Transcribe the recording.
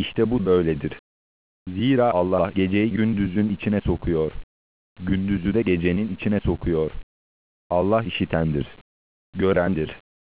İşte bu böyledir. Zira Allah geceyi gündüzün içine sokuyor. Gündüzü de gecenin içine sokuyor. Allah işitendir, görendir.